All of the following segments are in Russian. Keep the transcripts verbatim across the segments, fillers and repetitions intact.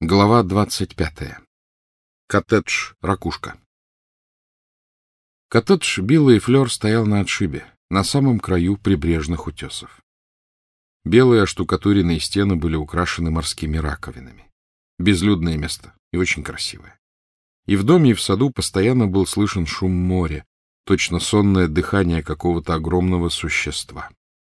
Глава двадцать пятая. Коттедж «Ракушка». Коттедж Билла и Флёр стоял на отшибе, на самом краю прибрежных утесов. Белые оштукатуренные стены были украшены морскими раковинами. Безлюдное место и очень красивое. И в доме, и в саду постоянно был слышен шум моря, точно сонное дыхание какого-то огромного существа.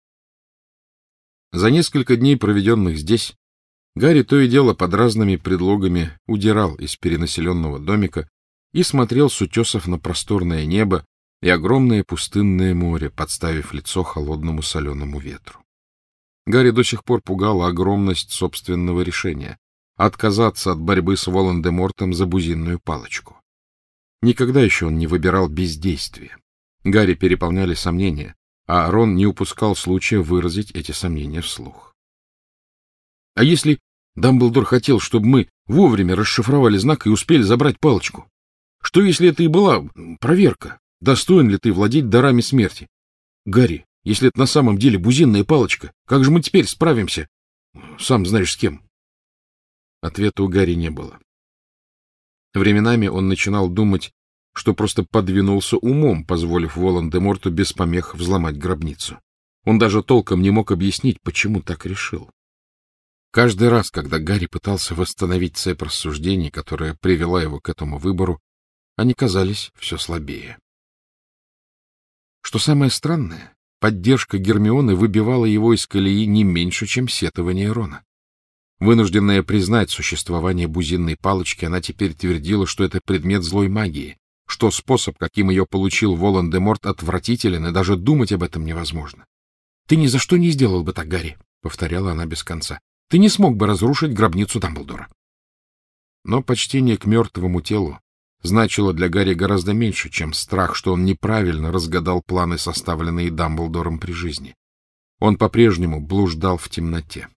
За несколько дней, проведенных здесь, Гарри то и дело под разными предлогами удирал из перенаселенного домика и смотрел с утесов на просторное небо и огромное пустынное море, подставив лицо холодному соленому ветру. Гарри до сих пор пугала огромность собственного решения — отказаться от борьбы с Волан-де-Мортом за бузинную палочку. Никогда еще он не выбирал бездействие. Гарри переполняли сомнения, а Рон не упускал случая выразить эти сомнения вслух. — А если Дамблдор хотел, чтобы мы вовремя расшифровали знак и успели забрать палочку? Что, если это и была проверка, достоин ли ты владеть дарами смерти? Гарри, если это на самом деле бузинная палочка, как же мы теперь справимся? Сам знаешь с кем. Ответа у Гарри не было. Временами он начинал думать, что просто подвинулся умом, позволив Волан-де-Морту без помех взломать гробницу. Он даже толком не мог объяснить, почему так решил. Каждый раз, когда Гарри пытался восстановить цепь рассуждений, которая привела его к этому выбору, они казались все слабее. Что самое странное, поддержка Гермионы выбивала его из колеи не меньше, чем сетование Рона. Вынужденная признать существование бузинной палочки, она теперь твердила, что это предмет злой магии, что способ, каким ее получил Волан-де-Морт, отвратителен, и даже думать об этом невозможно. — Ты ни за что не сделал бы так, Гарри, — повторяла она без конца. — Ты не смог бы разрушить гробницу Дамблдора. Но почтение к мертвому телу значило для Гарри гораздо меньше, чем страх, что он неправильно разгадал планы, составленные Дамблдором при жизни. Он по-прежнему блуждал в темноте.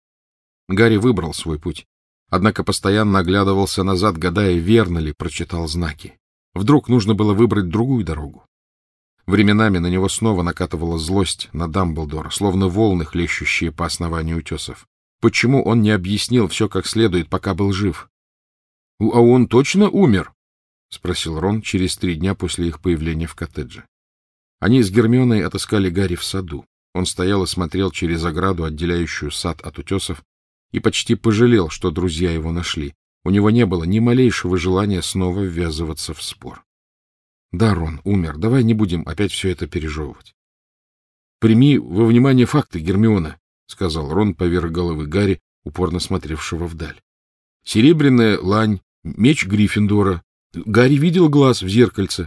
Гарри выбрал свой путь, однако постоянно оглядывался назад, гадая, верно ли прочитал знаки. Вдруг нужно было выбрать другую дорогу. Временами на него снова накатывала злость на Дамблдора, словно волны, хлещущие по основанию утесов. Почему он не объяснил все как следует, пока был жив? — А он точно умер? — спросил Рон через три дня после их появления в коттедже. Они с Гермионой отыскали Гарри в саду. Он стоял и смотрел через ограду, отделяющую сад от утесов, и почти пожалел, что друзья его нашли. У него не было ни малейшего желания снова ввязываться в спор. — Да, Рон умер. Давай не будем опять все это пережевывать. — Прими во внимание факты, Гермиона, — сказал Рон поверх головы Гарри, упорно смотревшего вдаль. — Серебряная лань, меч Гриффиндора. Гарри видел глаз в зеркальце.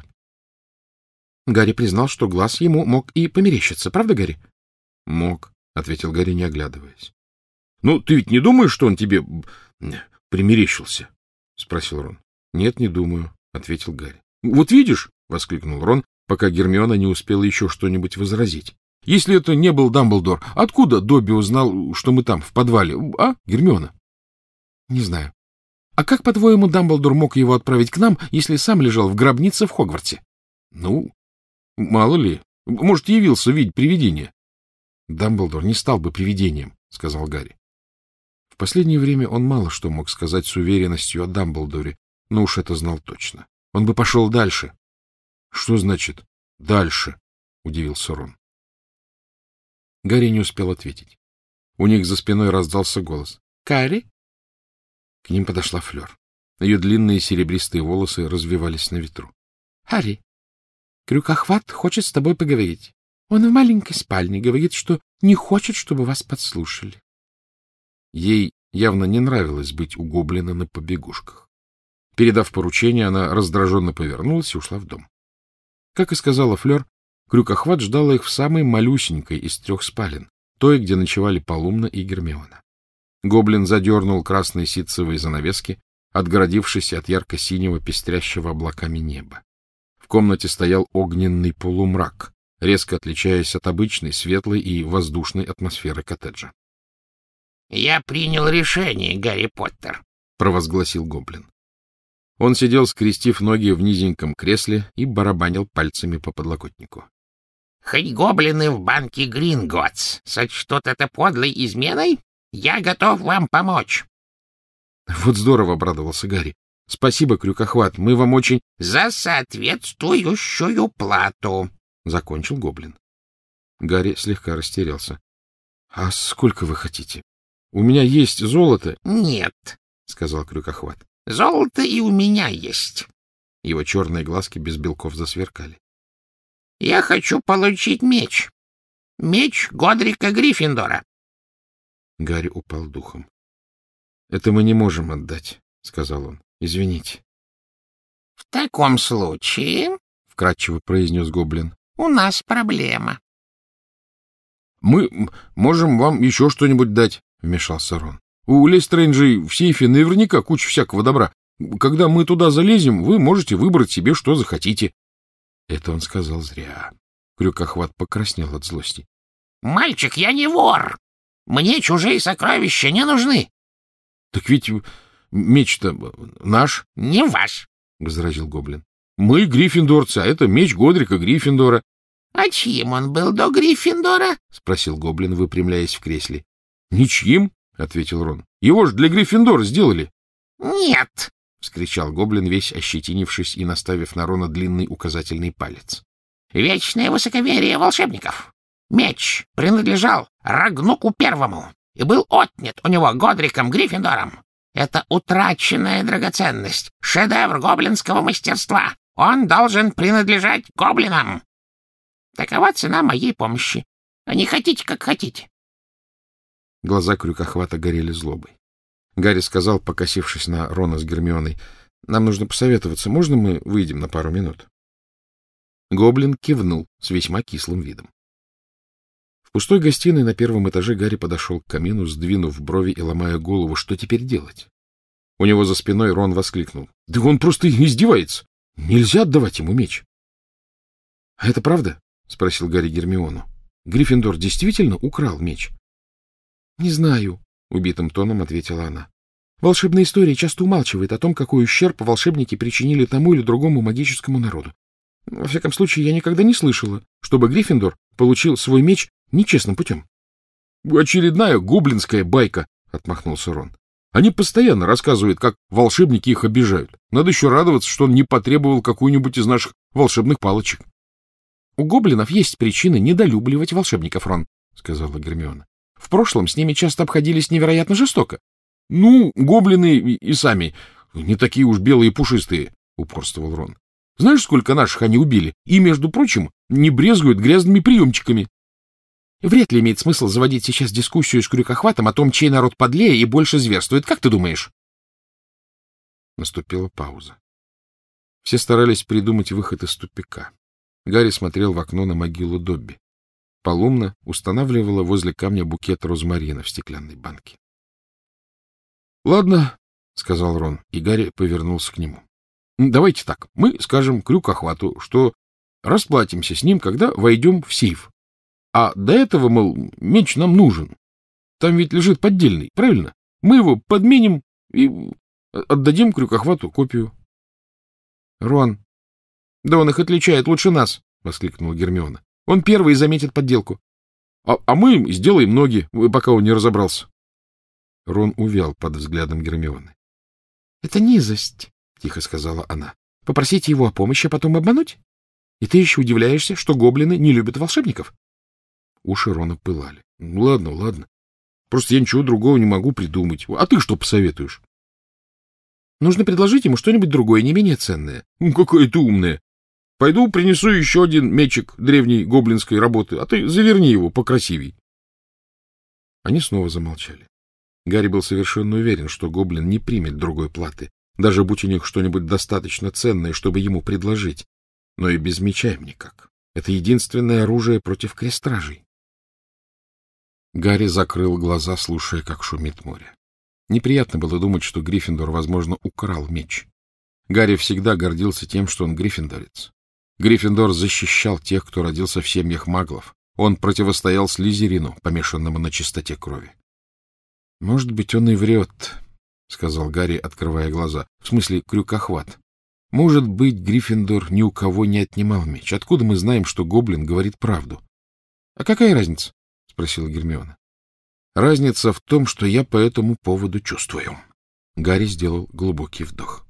Гарри признал, что глаз ему мог и померещиться. Правда, Гарри? — Мог, — ответил Гарри, не оглядываясь. — Ну, ты ведь не думаешь, что он тебе примерещился? — спросил Рон. — Нет, не думаю, — ответил Гарри. — Вот видишь, — воскликнул Рон, пока Гермиона не успела еще что-нибудь возразить. — Если это не был Дамблдор, откуда Добби узнал, что мы там, в подвале? А, Гермиона? — Не знаю. — А как, по-твоему, Дамблдор мог его отправить к нам, если сам лежал в гробнице в Хогвартсе? — Ну, мало ли. Может, явился видеть привидение. — Дамблдор не стал бы привидением, — сказал Гарри. В последнее время он мало что мог сказать с уверенностью о Дамблдоре, но уж это знал точно. Он бы пошел дальше. — Что значит «дальше»? — удивился Рон. Гарри не успел ответить. У них за спиной раздался голос. — Гарри? К ним подошла Флёр. Ее длинные серебристые волосы развивались на ветру. — Гарри, Крюкохват хочет с тобой поговорить. Он в маленькой спальне говорит, что не хочет, чтобы вас подслушали. Ей явно не нравилось быть у гоблина на побегушках. Передав поручение, она раздраженно повернулась и ушла в дом. Как и сказала Флёр, Крюкохват ждала их в самой малюсенькой из трех спален, той, где ночевали Полумна и Гермиона. Гоблин задернул красные ситцевые занавески, отгородившись от ярко-синего, пестрящего облаками неба. В комнате стоял огненный полумрак, резко отличаясь от обычной светлой и воздушной атмосферы коттеджа. — Я принял решение, Гарри Поттер, — провозгласил гоблин. Он сидел, скрестив ноги в низеньком кресле и барабанил пальцами по подлокотнику. — Хоть гоблины в банке Гринготts сочтут это подлой изменой, я готов вам помочь. — Вот здорово, — обрадовался Гарри. — Спасибо, Крюкохват, мы вам очень... — За соответствующую плату, — закончил гоблин. Гарри слегка растерялся. — А сколько вы хотите? У меня есть золото. — Нет, — сказал Крюкохват. — золото и у меня есть. Его черные глазки без белков засверкали. — Я хочу получить меч. Меч Годрика Гриффиндора. Гарри упал духом. — Это мы не можем отдать, — сказал он. — Извините. — В таком случае, — вкратчиво произнес гоблин, — у нас проблема. — Мы можем вам еще что-нибудь дать, — вмешался Рон. — У Лестрейнджей в сейфе наверняка куча всякого добра. Когда мы туда залезем, вы можете выбрать себе, что захотите. Это он сказал зря. Крюкохват покраснел от злости. — Мальчик, я не вор. Мне чужие сокровища не нужны. — Так ведь меч-то наш. — Не ваш, — возразил гоблин. — Мы гриффиндорцы, а это меч Годрика Гриффиндора. — А чьим он был до Гриффиндора? — спросил гоблин, выпрямляясь в кресле. — Ничьим, — ответил Рон. — Его же для Гриффиндора сделали. — Нет, — вскричал гоблин, весь ощетинившись и наставив на Рона длинный указательный палец. — Вечное высоковерие волшебников. Меч принадлежал Рагнуку Первому и был отнят у него Годриком Гриффиндором. Это утраченная драгоценность, шедевр гоблинского мастерства. Он должен принадлежать гоблинам. Такова цена моей помощи. А не хотите, как хотите. Глаза Крюкохвата горели злобой. Гарри сказал, покосившись на Рона с Гермионой: — Нам нужно посоветоваться. Можно мы выйдем на пару минут? Гоблин кивнул с весьма кислым видом. В пустой гостиной на первом этаже Гарри подошел к камину, сдвинув брови и ломая голову, что теперь делать. У него за спиной Рон воскликнул: — Да он просто издевается! Нельзя отдавать ему меч! — А это правда? — спросил Гарри Гермиону. — Гриффиндор действительно украл меч? — Не знаю, — убитым тоном ответила она. — Волшебная история часто умалчивает о том, какой ущерб волшебники причинили тому или другому магическому народу. Во всяком случае, я никогда не слышала, чтобы Гриффиндор получил свой меч нечестным путем. — Очередная гоблинская байка, — отмахнулся Рон. — Они постоянно рассказывают, как волшебники их обижают. Надо еще радоваться, что он не потребовал какую-нибудь из наших волшебных палочек. — У гоблинов есть причины недолюбливать волшебников, Рон, — сказала Гермиона. — В прошлом с ними часто обходились невероятно жестоко. — Ну, гоблины и, и сами не такие уж белые и пушистые, — упорствовал Рон. — Знаешь, сколько наших они убили? И, между прочим, не брезгуют грязными приемчиками. Вряд ли имеет смысл заводить сейчас дискуссию с Крюкохватом о том, чей народ подлее и больше зверствует. Как ты думаешь? Наступила пауза. Все старались придумать выход из тупика. Гарри смотрел в окно на могилу Добби. Полумна устанавливала возле камня букет розмарина в стеклянной банке. — Ладно, — сказал Рон, и Гарри повернулся к нему. — Давайте так, мы скажем Крюкохвату, что расплатимся с ним, когда войдем в сейф. А до этого, мол, меч нам нужен. Там ведь лежит поддельный, правильно? Мы его подменим и отдадим Крюкохвату копию. — Рон, да он их отличает лучше нас, — воскликнула Гермиона. — Он первый заметит подделку. А, — А мы сделаем ноги, пока он не разобрался. Рон увял под взглядом Гермионы. — Это низость, — тихо сказала она. — Попросить его о помощи, а потом обмануть? И ты еще удивляешься, что гоблины не любят волшебников? Уши Рона пылали. — Ладно, ладно. Просто я ничего другого не могу придумать. А ты что посоветуешь? — Нужно предложить ему что-нибудь другое, не менее ценное. — Ну, какая ты умная. Пойду принесу еще один мечик древней гоблинской работы, а ты заверни его покрасивей. Они снова замолчали. Гарри был совершенно уверен, что гоблин не примет другой платы, даже будь у них что-нибудь достаточно ценное, чтобы ему предложить. Но и без меча им никак. Это единственное оружие против крестражей. Гарри закрыл глаза, слушая, как шумит море. Неприятно было думать, что Гриффиндор, возможно, украл меч. Гарри всегда гордился тем, что он гриффиндорец. Гриффиндор защищал тех, кто родился в семьях маглов. Он противостоял Слизерину, помешанному на чистоте крови. — Может быть, он и врет, — сказал Гарри, открывая глаза. — В смысле, Крюкохват. Может быть, Гриффиндор ни у кого не отнимал меч. Откуда мы знаем, что гоблин говорит правду? — А какая разница? — спросила Гермиона. — Разница в том, что я по этому поводу чувствую. Гарри сделал глубокий вдох.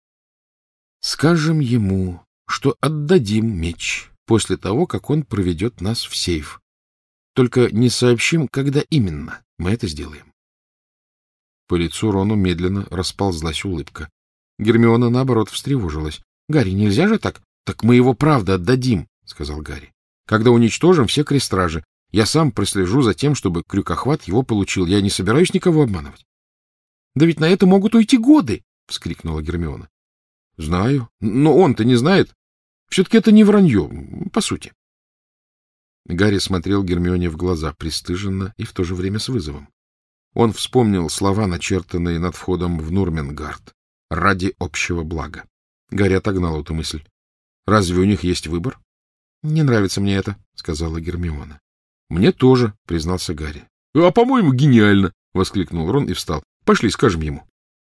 — Скажем ему, что отдадим меч после того, как он проведет нас в сейф. Только не сообщим, когда именно мы это сделаем. По лицу Рону медленно расползлась улыбка. Гермиона, наоборот, встревожилась. — Гарри, нельзя же так? — Так мы его правда отдадим, — сказал Гарри. — Когда уничтожим все крестражи, я сам прослежу за тем, чтобы Крюкохват его получил. Я не собираюсь никого обманывать. — Да ведь на это могут уйти годы! — вскрикнула Гермиона. — Знаю. Но он-то не знает. Все-таки это не вранье, по сути. Гарри смотрел Гермионе в глаза пристыженно и в то же время с вызовом. Он вспомнил слова, начертанные над входом в Нурменгард. «Ради общего блага». Гарри отогнал эту мысль. «Разве у них есть выбор?» «Не нравится мне это», — сказала Гермиона. «Мне тоже», — признался Гарри. «А, по-моему, гениально!» — воскликнул Рон и встал. «Пошли, скажем ему».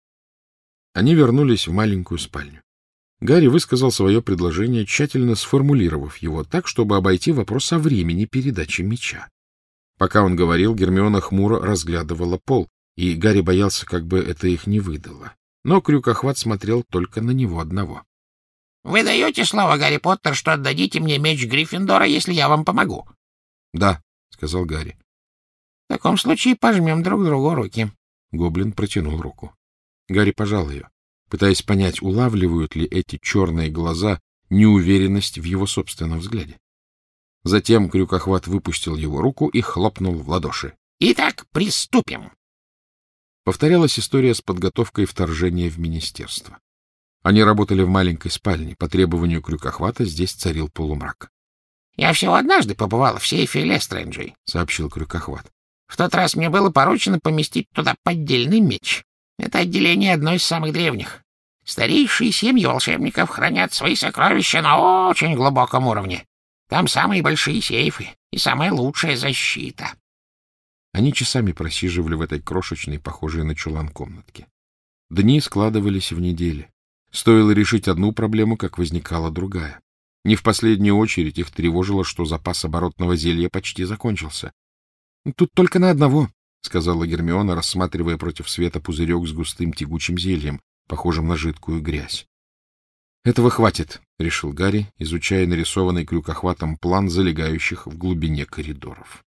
Они вернулись в маленькую спальню. Гарри высказал свое предложение, тщательно сформулировав его так, чтобы обойти вопрос о времени передачи меча. Пока он говорил, Гермиона хмуро разглядывала пол, и Гарри боялся, как бы это их не выдало. Но Крюкохват смотрел только на него одного. — Вы даете слово, Гарри Поттер, что отдадите мне меч Гриффиндора, если я вам помогу? — Да, — сказал Гарри. — В таком случае пожмем друг другу руки. Гоблин протянул руку. Гарри пожал ее, пытаясь понять, улавливают ли эти черные глаза неуверенность в его собственном взгляде. Затем Крюкохват выпустил его руку и хлопнул в ладоши. — Итак, приступим. Повторялась история с подготовкой вторжения в министерство. Они работали в маленькой спальне. По требованию Крюкохвата здесь царил полумрак. — Я всего однажды побывал в сейфе Лестрейнджей, — сообщил Крюкохват. — В тот раз мне было поручено поместить туда поддельный меч. Это отделение одно из самых древних. Старейшие семьи волшебников хранят свои сокровища на очень глубоком уровне. Там самые большие сейфы и самая лучшая защита. Они часами просиживали в этой крошечной, похожей на чулан комнатке. Дни складывались в недели. Стоило решить одну проблему, как возникала другая. Не в последнюю очередь их тревожило, что запас оборотного зелья почти закончился. — Тут только на одного, — сказала Гермиона, рассматривая против света пузырек с густым тягучим зельем, похожим на жидкую грязь. — Этого хватит, — решил Гарри, изучая нарисованный Крюкохватом план залегающих в глубине коридоров.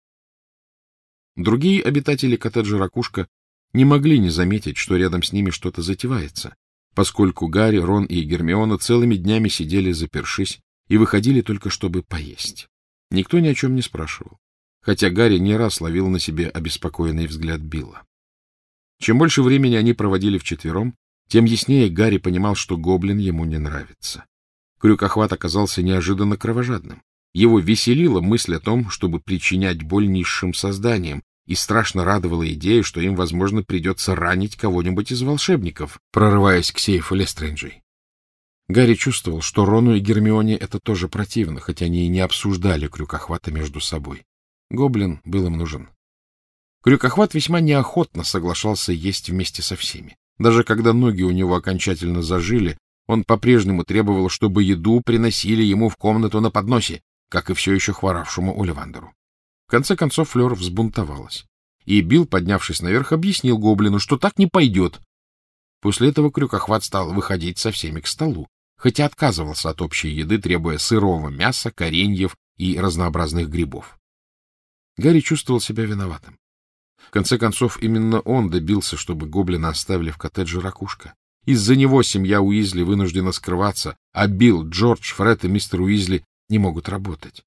Другие обитатели коттеджа «Ракушка» не могли не заметить, что рядом с ними что-то затевается, поскольку Гарри, Рон и Гермиона целыми днями сидели запершись и выходили только чтобы поесть. Никто ни о чем не спрашивал, хотя Гарри не раз ловил на себе обеспокоенный взгляд Билла. Чем больше времени они проводили вчетвером, тем яснее Гарри понимал, что гоблин ему не нравится. Крюкохват оказался неожиданно кровожадным. Его веселила мысль о том, чтобы причинять боль низшим созданиям, и страшно радовала идея, что им, возможно, придется ранить кого-нибудь из волшебников, прорываясь к сейфу Лестрейнджей. Гарри чувствовал, что Рону и Гермионе это тоже противно, хотя они и не обсуждали Крюкохвата между собой. Гоблин был им нужен. Крюкохват весьма неохотно соглашался есть вместе со всеми. Даже когда ноги у него окончательно зажили, он по-прежнему требовал, чтобы еду приносили ему в комнату на подносе, как и все еще хворавшему Оливандеру. В конце концов Флёр взбунтовалась, и Билл, поднявшись наверх, объяснил гоблину, что так не пойдет. После этого Крюкохват стал выходить со всеми к столу, хотя отказывался от общей еды, требуя сырого мяса, кореньев и разнообразных грибов. Гарри чувствовал себя виноватым. В конце концов, именно он добился, чтобы гоблина оставили в коттедже «Ракушка». Из-за него семья Уизли вынуждена скрываться, а Билл, Джордж, Фред и мистер Уизли не могут работать.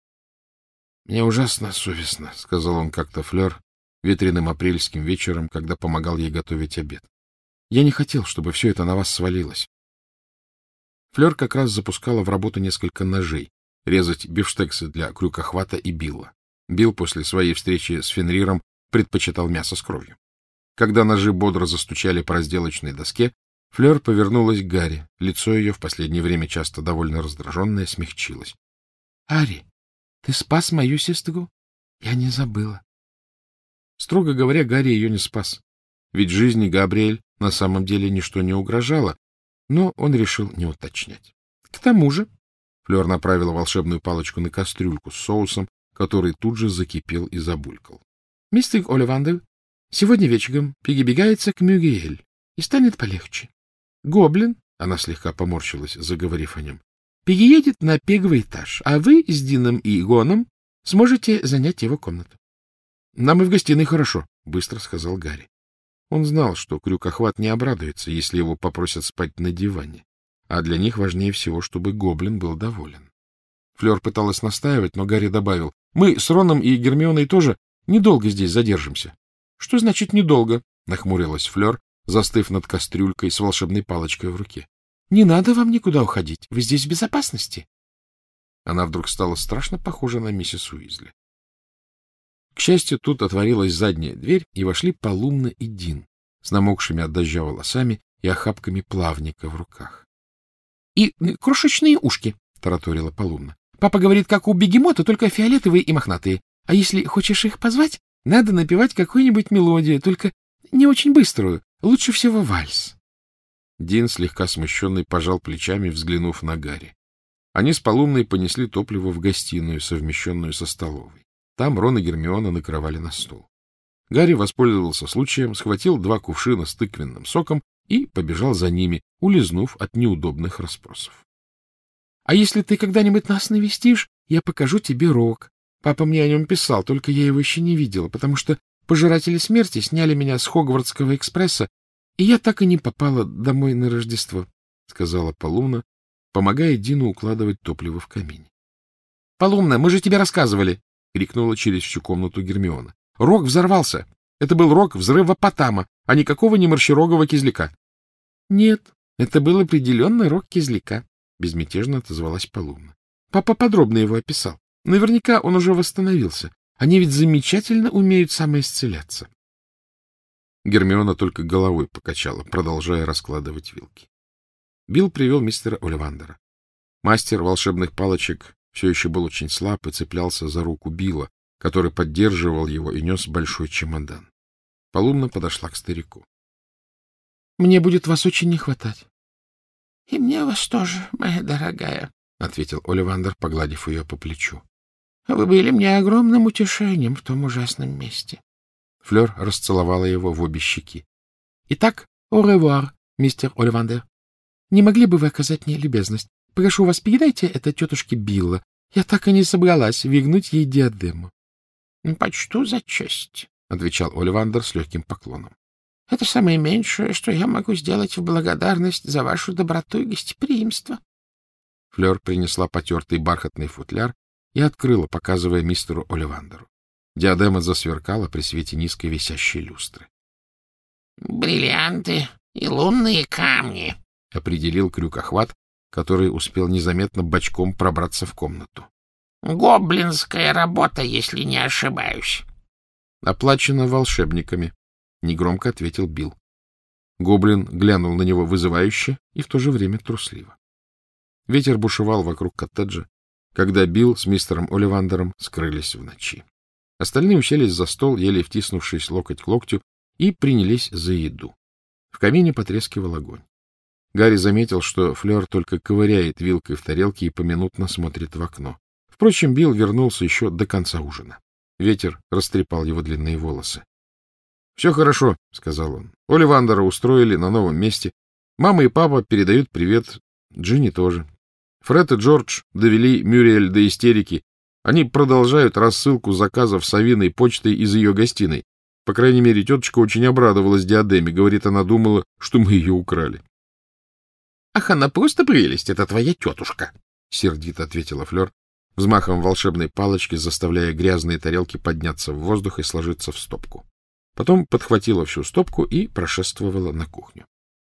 — Мне ужасно совестно, — сказал он как-то Флёр ветреным апрельским вечером, когда помогал ей готовить обед. — Я не хотел, чтобы все это на вас свалилось. Флёр как раз запускала в работу несколько ножей, резать бифштексы для Крюкохвата и Билла. Билл после своей встречи с Фенриром предпочитал мясо с кровью. Когда ножи бодро застучали по разделочной доске, Флёр повернулась к Гарри. Лицо ее, в последнее время часто довольно раздраженное, смягчилось. — Гарри, ты спас мою сестру? Я не забыла. Строго говоря, Гарри ее не спас. Ведь жизни Габриэль на самом деле ничто не угрожало, но он решил не уточнять. — К тому же... Флёр направила волшебную палочку на кастрюльку с соусом, который тут же закипел и забулькал. — Мистер Оливандер сегодня вечером перебегается к Мюриэль и станет полегче. Гоблин, она слегка поморщилась, заговорив о нем, переедет на первый этаж, а вы с Дином и Гоном сможете занять его комнату. — Нам и в гостиной хорошо, — быстро сказал Гарри. Он знал, что Крюкохват не обрадуется, если его попросят спать на диване, а для них важнее всего, чтобы гоблин был доволен. Флёр пыталась настаивать, но Гарри добавил: — Мы с Роном и Гермионой тоже недолго здесь задержимся. — Что значит недолго? — нахмурилась Флёр, застыв над кастрюлькой с волшебной палочкой в руке. — Не надо вам никуда уходить. Вы здесь в безопасности. Она вдруг стала страшно похожа на миссис Уизли. К счастью, тут отворилась задняя дверь, и вошли Полумна и Дин с намокшими от дождя волосами и охапками плавника в руках. — И крошечные ушки, — тараторила Полумна. — Папа говорит, как у бегемота, только фиолетовые и мохнатые. А если хочешь их позвать, надо напевать какую-нибудь мелодию, только не очень быструю, лучше всего вальс. Дин, слегка смущенный, пожал плечами, взглянув на Гарри. Они с Полумной понесли топливо в гостиную, совмещенную со столовой. Там Рон и Гермиона накрывали на стол. Гарри воспользовался случаем, схватил два кувшина с тыквенным соком и побежал за ними, улизнув от неудобных расспросов. — А если ты когда-нибудь нас навестишь, я покажу тебе рог. Папа мне о нем писал, только я его еще не видела, потому что пожиратели смерти сняли меня с Хогвартского экспресса, и я так и не попала домой на Рождество, — сказала Полумна, помогая Дину укладывать топливо в камине. — Полумна, мы же тебе рассказывали! — крикнула через всю комнату Гермиона. — Рог взорвался. Это был рог взрыва Потама, а никакого не морщерогого кизляка. — Нет, это был определенно рог кизляка, — безмятежно отозвалась Полумна. Папа подробно его описал. Наверняка он уже восстановился. Они ведь замечательно умеют самоисцеляться. Гермиона только головой покачала, продолжая раскладывать вилки. Билл привел мистера Оливандера. Мастер волшебных палочек все еще был очень слаб и цеплялся за руку Билла, который поддерживал его и нес большой чемодан. Полумна подошла к старику. — Мне будет вас очень не хватать. — И мне вас тоже, моя дорогая, — ответил Оливандер, погладив ее по плечу. — Вы были мне огромным утешением в том ужасном месте. Флёр расцеловала его в обе щеки. — Итак, au revoir, мистер Оливандер. Не могли бы вы оказать мне любезность? Прошу вас, передайте это тетушке Билла. Я так и не собралась вигнуть ей диадему. — Почту за честь, — отвечал Оливандер с легким поклоном. — Это самое меньшее, что я могу сделать в благодарность за вашу доброту и гостеприимство. Флёр принесла потертый бархатный футляр и открыла, показывая мистеру Оливандеру. Диадема засверкала при свете низкой висящей люстры. — Бриллианты и лунные камни, — определил Крюкохват, который успел незаметно бочком пробраться в комнату. — Гоблинская работа, если не ошибаюсь. — Оплачено волшебниками, — негромко ответил Билл. Гоблин глянул на него вызывающе и в то же время трусливо. Ветер бушевал вокруг коттеджа, когда Билл с мистером Оливандером скрылись в ночи. Остальные уселись за стол, еле втиснувшись локоть к локтю, и принялись за еду. В камине потрескивал огонь. Гарри заметил, что Флёр только ковыряет вилкой в тарелке и поминутно смотрит в окно. Впрочем, Билл вернулся еще до конца ужина. Ветер растрепал его длинные волосы. — Все хорошо, — сказал он. — Оливандера устроили на новом месте. Мама и папа передают привет. Джинни тоже. Фред и Джордж довели Мюриэль до истерики. Они продолжают рассылку заказов совиной почтой из ее гостиной. По крайней мере, тетушка очень обрадовалась диадеме. Говорит, она думала, что мы ее украли. — Ах, она просто прелесть, это твоя тетушка, — сердито ответила Флёр, взмахом волшебной палочки заставляя грязные тарелки подняться в воздух и сложиться в стопку. Потом подхватила всю стопку и прошествовала на кухню.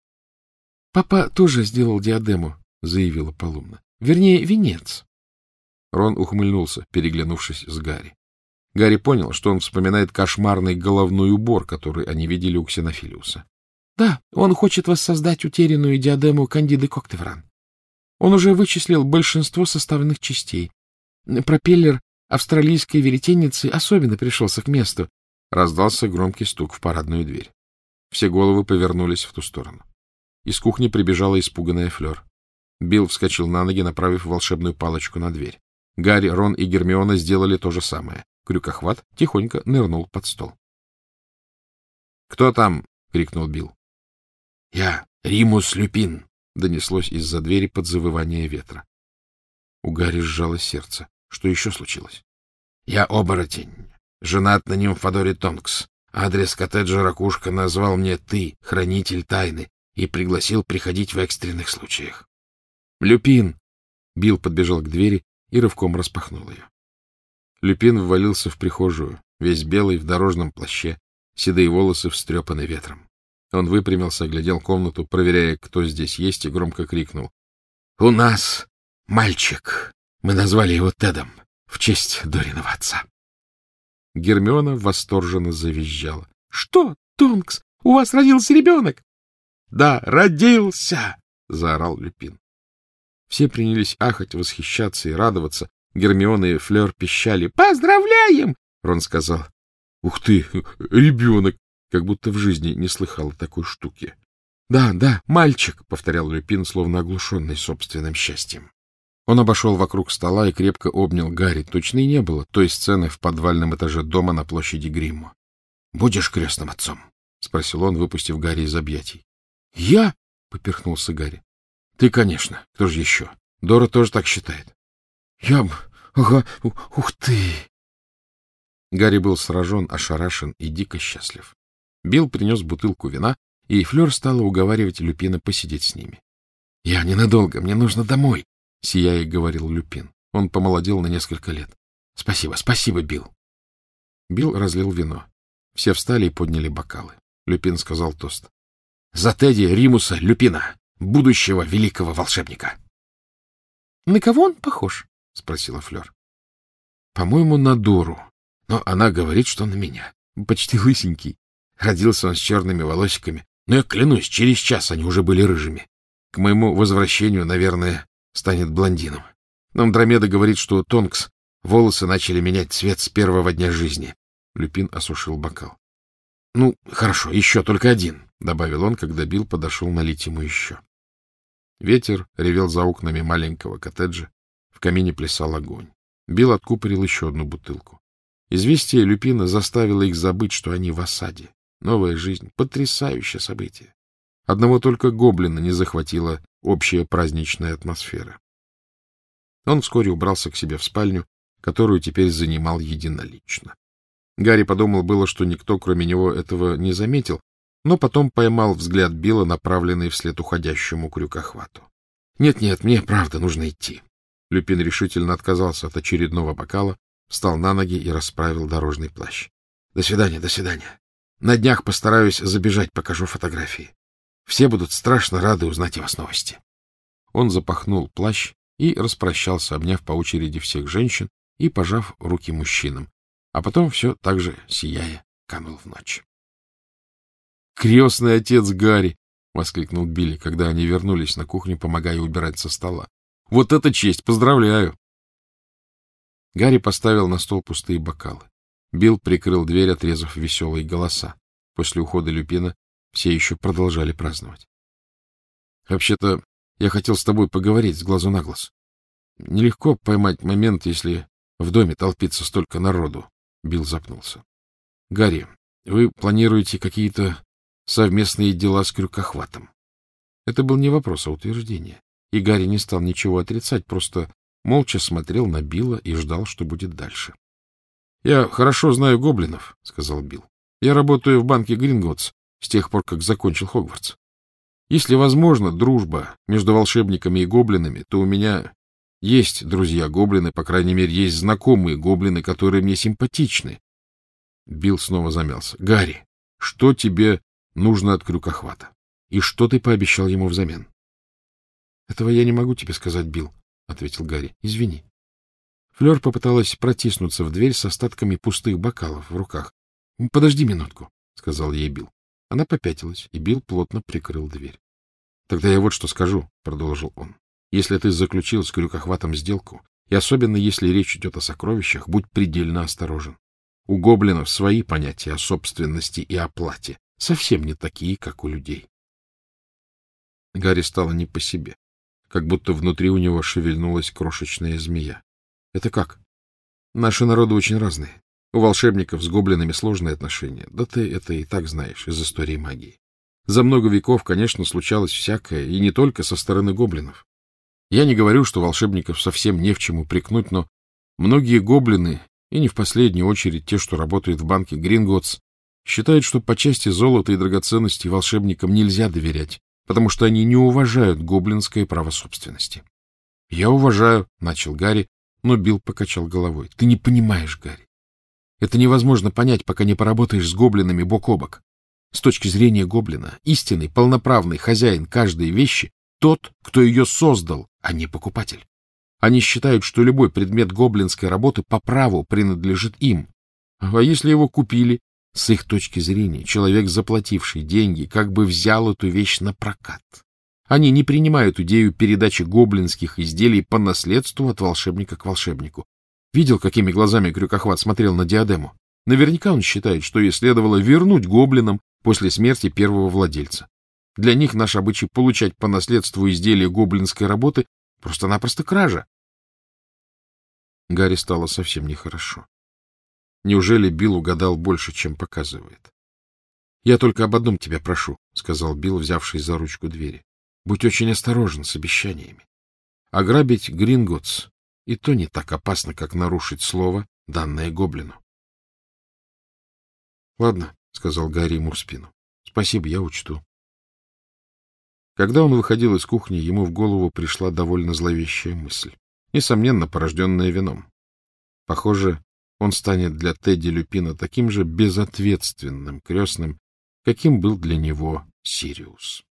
— Папа тоже сделал диадему, — заявила Полумна. — Вернее, венец. Рон ухмыльнулся, переглянувшись с Гарри. Гарри понял, что он вспоминает кошмарный головной убор, который они видели у Ксенофилиуса. — Да, он хочет воссоздать утерянную диадему Кандиды Коктевран. Он уже вычислил большинство составных частей. Пропеллер австралийской веретенницы особенно пришелся к месту. Раздался громкий стук в парадную дверь. Все головы повернулись в ту сторону. Из кухни прибежала испуганная Флёр. Билл вскочил на ноги, направив волшебную палочку на дверь. Гарри, Рон и Гермиона сделали то же самое. Крюкохват тихонько нырнул под стол. — Кто там? — крикнул Билл. Я Римус Люпин, — донеслось из-за двери под завывание ветра. У Гарри сжалось сердце. Что еще случилось? — Я оборотень, женат на нимфодоре Тонкс. Адрес коттеджа Ракушка назвал мне ты, хранитель тайны, и пригласил приходить в экстренных случаях. — Люпин! Билл подбежал к двери и рывком распахнул ее. Люпин ввалился в прихожую, весь белый, в дорожном плаще, седые волосы встрепаны ветром. Он выпрямился, оглядел комнату, проверяя, кто здесь есть, и громко крикнул. — У нас мальчик. Мы назвали его Тедом в честь Дориного отца. Гермиона восторженно завизжала. — Что, Тонкс, у вас родился ребенок? — Да, родился! — заорал Люпин. Все принялись ахать, восхищаться и радоваться. Гермиона и Флёр пищали. — Поздравляем! — Рон сказал. — Ух ты, ребенок! Как будто в жизни не слыхал о такой штуке. — Да, да, мальчик! — повторял Люпин, словно оглушенный собственным счастьем. Он обошел вокруг стола и крепко обнял Гарри. Точно и не было той сцены в подвальном этаже дома на площади Гриммо. — Будешь крестным отцом? — спросил он, выпустив Гарри из объятий. — Я? — поперхнулся Гарри. — Ты, конечно. Кто же еще? Дора тоже так считает. — Я... Ага, ух ты! Гарри был сражен, ошарашен и дико счастлив. Билл принес бутылку вина, и Флёр стала уговаривать Люпина посидеть с ними. — Я ненадолго, мне нужно домой, — сияя говорил Люпин. Он помолодел на несколько лет. — Спасибо, спасибо, Билл. Билл разлил вино. Все встали и подняли бокалы. Люпин сказал тост. — За Тедди Римуса Люпина, будущего великого волшебника. — На кого он похож? — спросила Флёр. — По-моему, на Дору. Но она говорит, что на меня. Почти лысенький. Родился он с черными волосиками. Но я клянусь, через час они уже были рыжими. К моему возвращению, наверное, станет блондином. Но Андромеда говорит, что у Тонкс волосы начали менять цвет с первого дня жизни. Люпин осушил бокал. — Ну, хорошо, еще только один, — добавил он, когда Билл подошел налить ему еще. Ветер ревел за окнами маленького коттеджа. В камине плясал огонь. Билл откупорил еще одну бутылку. Известие Люпина заставило их забыть, что они в осаде. Новая жизнь — потрясающее событие. Одного только гоблина не захватила общая праздничная атмосфера. Он вскоре убрался к себе в спальню, которую теперь занимал единолично. Гарри подумал было, что никто, кроме него, этого не заметил, но потом поймал взгляд Билла, направленный вслед уходящему крюкохвату. «Нет, нет, мне правда нужно идти». Люпин решительно отказался от очередного бокала, встал на ноги и расправил дорожный плащ. — До свидания, до свидания. На днях постараюсь забежать, покажу фотографии. Все будут страшно рады узнать о вас новости. Он запахнул плащ и распрощался, обняв по очереди всех женщин и пожав руки мужчинам, а потом все так же, сияя, канул в ночь. — Крестный отец Гарри! — воскликнул Билли, когда они вернулись на кухню, помогая убирать со стола. — Вот это честь! Поздравляю! Гарри поставил на стол пустые бокалы. Билл прикрыл дверь, отрезав веселые голоса. После ухода Люпина все еще продолжали праздновать. — Вообще-то я хотел с тобой поговорить с глазу на глаз. Нелегко поймать момент, если в доме толпится столько народу. Билл запнулся. — Гарри, вы планируете какие-то совместные дела с крюкохватом? Это был не вопрос, а утверждение. И Гарри не стал ничего отрицать, просто молча смотрел на Билла и ждал, что будет дальше. — Я хорошо знаю гоблинов, — сказал Билл. — Я работаю в банке Гринготс с тех пор, как закончил Хогвартс. Если возможно дружба между волшебниками и гоблинами, то у меня есть друзья-гоблины, по крайней мере, есть знакомые гоблины, которые мне симпатичны. Билл снова замялся. — Гарри, что тебе нужно от крюкохвата? И что ты пообещал ему взамен? — Этого я не могу тебе сказать, Билл, — ответил Гарри. — Извини. Флёр попыталась протиснуться в дверь с остатками пустых бокалов в руках. — Подожди минутку, — сказал ей Билл. Она попятилась, и Билл плотно прикрыл дверь. — Тогда я вот что скажу, — продолжил он. — Если ты заключил с крюкохватом сделку, и особенно если речь идет о сокровищах, будь предельно осторожен. У гоблинов свои понятия о собственности и оплате, совсем не такие, как у людей. Гарри стало не по себе, как будто внутри у него шевельнулась крошечная змея. — Это как? — Наши народы очень разные. У волшебников с гоблинами сложные отношения. Да ты это и так знаешь из истории магии. За много веков, конечно, случалось всякое, и не только со стороны гоблинов. Я не говорю, что волшебников совсем не в чем упрекнуть, но многие гоблины, и не в последнюю очередь те, что работают в банке Гринготтс, считают, что по части золота и драгоценностей волшебникам нельзя доверять, потому что они не уважают гоблинское право собственности. — Я уважаю, — начал Гарри, но Билл покачал головой. — Ты не понимаешь, Гарри. Это невозможно понять, пока не поработаешь с гоблинами бок о бок. С точки зрения гоблина, истинный, полноправный хозяин каждой вещи — тот, кто ее создал, а не покупатель. Они считают, что любой предмет гоблинской работы по праву принадлежит им. А если его купили? С их точки зрения, человек, заплативший деньги, как бы взял эту вещь на прокат. Они не принимают идею передачи гоблинских изделий по наследству от волшебника к волшебнику. Видел, какими глазами Крюкохват смотрел на диадему? Наверняка он считает, что ей следовало вернуть гоблинам после смерти первого владельца. Для них наш обычай получать по наследству изделия гоблинской работы просто-напросто кража. Гарри стало совсем нехорошо. Неужели Билл угадал больше, чем показывает? — Я только об одном тебя прошу, — сказал Билл, взявшись за ручку двери. — Будь очень осторожен с обещаниями. Ограбить Гринготтс и то не так опасно, как нарушить слово, данное гоблину. — Ладно, — сказал Гарри ему в спину. — Спасибо, я учту. Когда он выходил из кухни, ему в голову пришла довольно зловещая мысль, несомненно, порожденная вином. Похоже, он станет для Тедди Люпина таким же безответственным крестным, каким был для него Сириус.